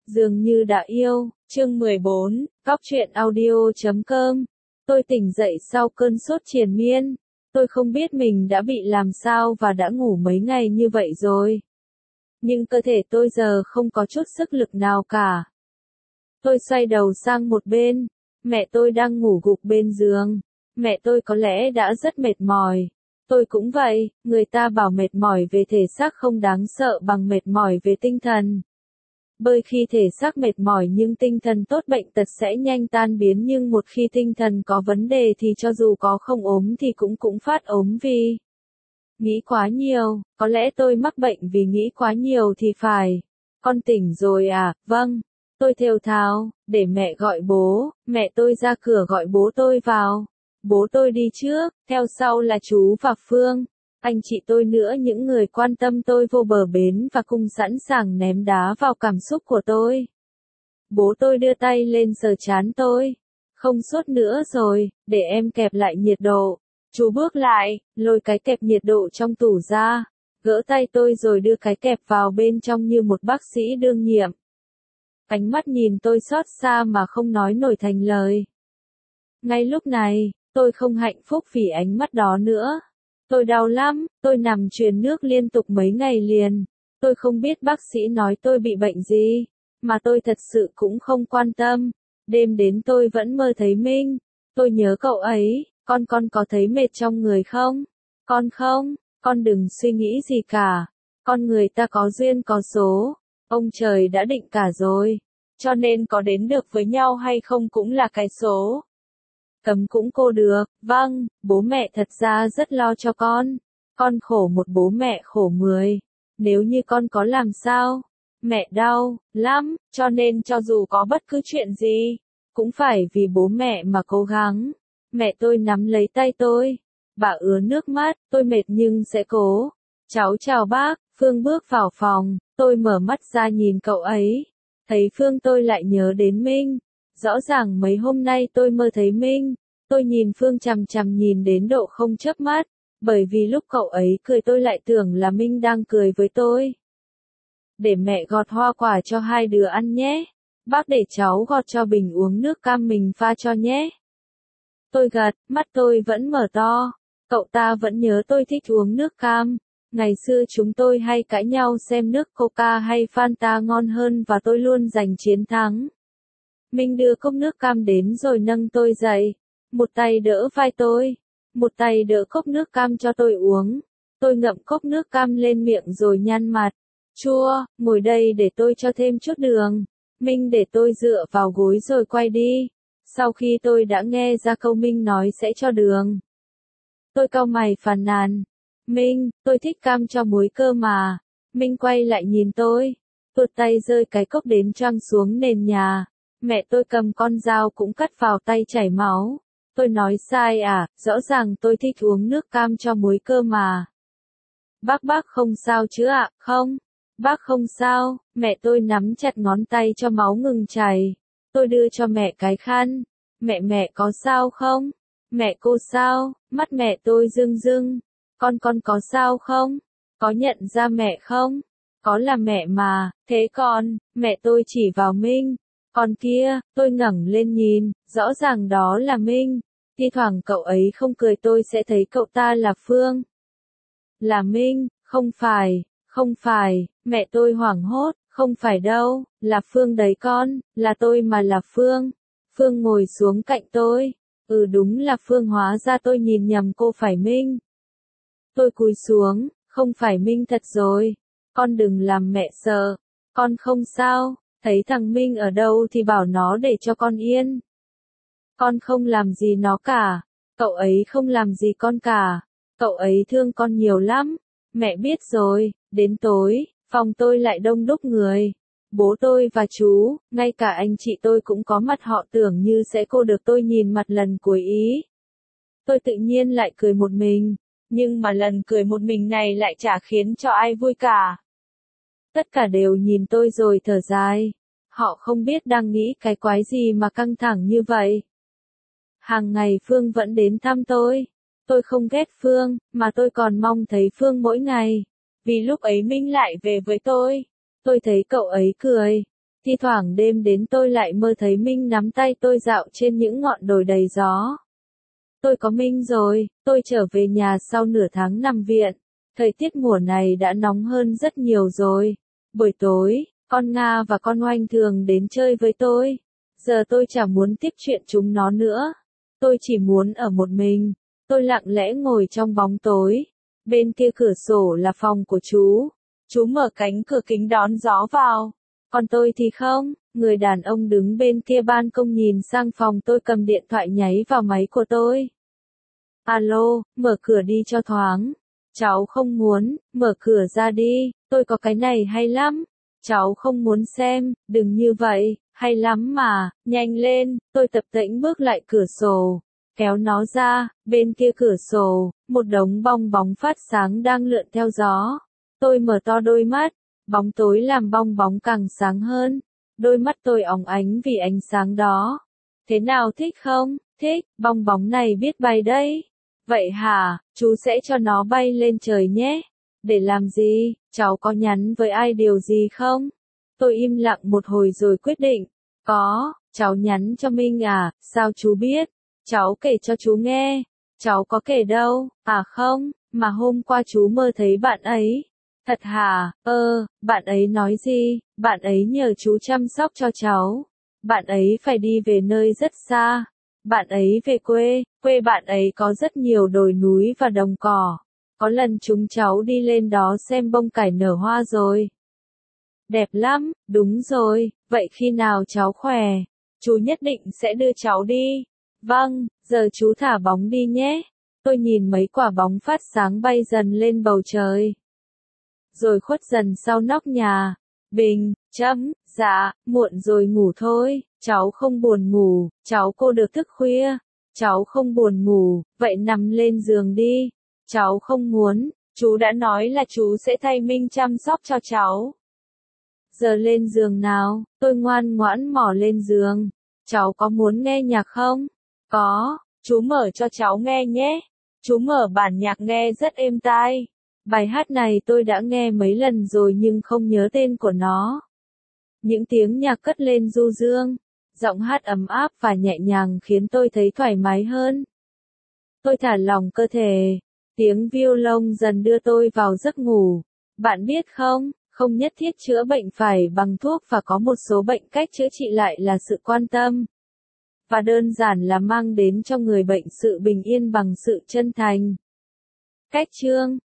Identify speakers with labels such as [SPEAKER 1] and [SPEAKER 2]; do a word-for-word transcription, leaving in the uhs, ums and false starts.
[SPEAKER 1] Dường như đã yêu, chương mười bốn, Góc truyện audio chấm com. Tôi tỉnh dậy sau cơn sốt triền miên. Tôi không biết mình đã bị làm sao và đã ngủ mấy ngày như vậy rồi. Nhưng cơ thể tôi giờ không có chút sức lực nào cả. Tôi xoay đầu sang một bên. Mẹ tôi đang ngủ gục bên giường. Mẹ tôi có lẽ đã rất mệt mỏi. Tôi cũng vậy, người ta bảo mệt mỏi về thể xác không đáng sợ bằng mệt mỏi về tinh thần. Bởi khi thể xác mệt mỏi nhưng tinh thần tốt bệnh tật sẽ nhanh tan biến, nhưng một khi tinh thần có vấn đề thì cho dù có không ốm thì cũng cũng phát ốm vì nghĩ quá nhiều. Có lẽ tôi mắc bệnh vì nghĩ quá nhiều thì phải. Con tỉnh rồi à? Vâng. Tôi thều thào, để mẹ gọi bố. Mẹ tôi ra cửa gọi bố tôi vào. Bố tôi đi trước, theo sau là chú và Phương. Anh chị tôi nữa, những người quan tâm tôi vô bờ bến và cùng sẵn sàng ném đá vào cảm xúc của tôi. Bố tôi đưa tay lên sờ trán tôi. Không sốt nữa rồi, để em kẹp lại nhiệt độ. Chú bước lại, lôi cái kẹp nhiệt độ trong tủ ra, gỡ tay tôi rồi đưa cái kẹp vào bên trong như một bác sĩ đương nhiệm. Ánh mắt nhìn tôi xót xa mà không nói nổi thành lời. Ngay lúc này, tôi không hạnh phúc vì ánh mắt đó nữa. Tôi đau lắm, tôi nằm truyền nước liên tục mấy ngày liền. Tôi không biết bác sĩ nói tôi bị bệnh gì, mà tôi thật sự cũng không quan tâm. Đêm đến tôi vẫn mơ thấy Minh. Tôi nhớ cậu ấy. Con con có thấy mệt trong người không? Con không, con đừng suy nghĩ gì cả. Con người ta có duyên có số. Ông trời đã định cả rồi. Cho nên có đến được với nhau hay không cũng là cái số. Cấm cũng cô được. Vâng, bố mẹ thật ra rất lo cho con. Con khổ một bố mẹ khổ mười. Nếu như con có làm sao, mẹ đau lắm, cho nên cho dù có bất cứ chuyện gì, cũng phải vì bố mẹ mà cố gắng. Mẹ tôi nắm lấy tay tôi. Bà ứa nước mắt, tôi mệt nhưng sẽ cố. Cháu chào bác. Phương bước vào phòng, tôi mở mắt ra nhìn cậu ấy. Thấy Phương tôi lại nhớ đến Minh. Rõ ràng mấy hôm nay tôi mơ thấy Minh. Tôi nhìn Phương chằm chằm nhìn đến độ không chớp mắt. Bởi vì lúc cậu ấy cười tôi lại tưởng là Minh đang cười với tôi. Để mẹ gọt hoa quả cho hai đứa ăn nhé. Bác để cháu gọt cho bình uống nước cam mình pha cho nhé. Tôi gật, mắt tôi vẫn mở to. Cậu ta vẫn nhớ tôi thích uống nước cam. Ngày xưa chúng tôi hay cãi nhau xem nước Coca hay Fanta ngon hơn và tôi luôn giành chiến thắng. Minh đưa cốc nước cam đến rồi nâng tôi dậy. Một tay đỡ vai tôi. Một tay đỡ cốc nước cam cho tôi uống. Tôi ngậm cốc nước cam lên miệng rồi nhăn mặt. Chua, ngồi đây để tôi cho thêm chút đường. Minh để tôi dựa vào gối rồi quay đi. Sau khi tôi đã nghe ra câu Minh nói sẽ cho đường, tôi cau mày phàn nàn. Minh, tôi thích cam cho muối cơ mà. Minh quay lại nhìn tôi. Tuột tay rơi cái cốc đến choang xuống nền nhà. Mẹ tôi cầm con dao cũng cắt vào tay chảy máu. Tôi nói sai à, rõ ràng tôi thích uống nước cam cho muối cơ mà. Bác bác không sao chứ ạ? Không, bác không sao. Mẹ tôi nắm chặt ngón tay cho máu ngừng chảy. Tôi đưa cho mẹ cái khăn. Mẹ mẹ có sao không? Mẹ cô sao? Mắt mẹ tôi rưng rưng. Con con có sao không? Có nhận ra mẹ không? Có là mẹ mà, thế con, mẹ tôi chỉ vào Minh. Con kia, tôi ngẩng lên nhìn, rõ ràng đó là Minh. Thi thoảng cậu ấy không cười tôi sẽ thấy cậu ta là Phương. Là Minh, không phải, không phải, mẹ tôi hoảng hốt. Không phải đâu, là Phương đấy con, là tôi mà là Phương. Phương ngồi xuống cạnh tôi. Ừ đúng là Phương, hóa ra tôi nhìn nhầm cô phải Minh. Tôi cúi xuống, không phải Minh thật rồi. Con đừng làm mẹ sợ. Con không sao, thấy thằng Minh ở đâu thì bảo nó để cho con yên. Con không làm gì nó cả. Cậu ấy không làm gì con cả. Cậu ấy thương con nhiều lắm. Mẹ biết rồi, đến tối. Phòng tôi lại đông đúc người. Bố tôi và chú, ngay cả anh chị tôi cũng có mặt, họ tưởng như sẽ cô được tôi nhìn mặt lần cuối ý. Tôi tự nhiên lại cười một mình, nhưng mà lần cười một mình này lại chả khiến cho ai vui cả. Tất cả đều nhìn tôi rồi thở dài. Họ không biết đang nghĩ cái quái gì mà căng thẳng như vậy. Hàng ngày Phương vẫn đến thăm tôi. Tôi không ghét Phương, mà tôi còn mong thấy Phương mỗi ngày. Vì lúc ấy Minh lại về với tôi. Tôi thấy cậu ấy cười. Thi thoảng đêm đến tôi lại mơ thấy Minh nắm tay tôi dạo trên những ngọn đồi đầy gió. Tôi có Minh rồi, tôi trở về nhà sau nửa tháng nằm viện. Thời tiết mùa này đã nóng hơn rất nhiều rồi. Buổi tối, con Nga và con Oanh thường đến chơi với tôi. Giờ tôi chả muốn tiếp chuyện chúng nó nữa. Tôi chỉ muốn ở một mình. Tôi lặng lẽ ngồi trong bóng tối. Bên kia cửa sổ là phòng của chú. Chú mở cánh cửa kính đón gió vào. Còn tôi thì không, người đàn ông đứng bên kia ban công nhìn sang phòng tôi cầm điện thoại nháy vào máy của tôi. Alo, mở cửa đi cho thoáng. Cháu không muốn, mở cửa ra đi, tôi có cái này hay lắm. Cháu không muốn xem, đừng như vậy, hay lắm mà, nhanh lên, tôi tập tễnh bước lại cửa sổ. Kéo nó ra, bên kia cửa sổ, một đống bong bóng phát sáng đang lượn theo gió. Tôi mở to đôi mắt, bóng tối làm bong bóng càng sáng hơn. Đôi mắt tôi óng ánh vì ánh sáng đó. Thế nào, thích không? Thích, bong bóng này biết bay đấy. Vậy hả, chú sẽ cho nó bay lên trời nhé. Để làm gì, cháu có nhắn với ai điều gì không? Tôi im lặng một hồi rồi quyết định. Có, cháu nhắn cho Minh à, sao chú biết? Cháu kể cho chú nghe. Cháu có kể đâu, à không, mà hôm qua chú mơ thấy bạn ấy. Thật hả, ơ, bạn ấy nói gì, bạn ấy nhờ chú chăm sóc cho cháu. Bạn ấy phải đi về nơi rất xa. Bạn ấy về quê, quê bạn ấy có rất nhiều đồi núi và đồng cỏ. Có lần chúng cháu đi lên đó xem bông cải nở hoa rồi. Đẹp lắm, đúng rồi, vậy khi nào cháu khỏe, chú nhất định sẽ đưa cháu đi. Vâng, giờ chú thả bóng đi nhé. Tôi nhìn mấy quả bóng phát sáng bay dần lên bầu trời. Rồi khuất dần sau nóc nhà. Bình, chấm, dạ, muộn rồi ngủ thôi, cháu không buồn ngủ, cháu cô được thức khuya. Cháu không buồn ngủ, vậy nằm lên giường đi. Cháu không muốn, chú đã nói là chú sẽ thay Minh chăm sóc cho cháu. Giờ lên giường nào, tôi ngoan ngoãn mò lên giường. Cháu có muốn nghe nhạc không? Có, chú mở cho cháu nghe nhé. Chú mở bản nhạc nghe rất êm tai. Bài hát này tôi đã nghe mấy lần rồi nhưng không nhớ tên của nó. Những tiếng nhạc cất lên du dương. Giọng hát ấm áp và nhẹ nhàng khiến tôi thấy thoải mái hơn. Tôi thả lỏng cơ thể. Tiếng violon dần đưa tôi vào giấc ngủ. Bạn biết không, không nhất thiết chữa bệnh phải bằng thuốc và có một số bệnh cách chữa trị lại là sự quan tâm. Và đơn giản là mang đến cho người bệnh sự bình yên bằng sự chân thành. Cách chương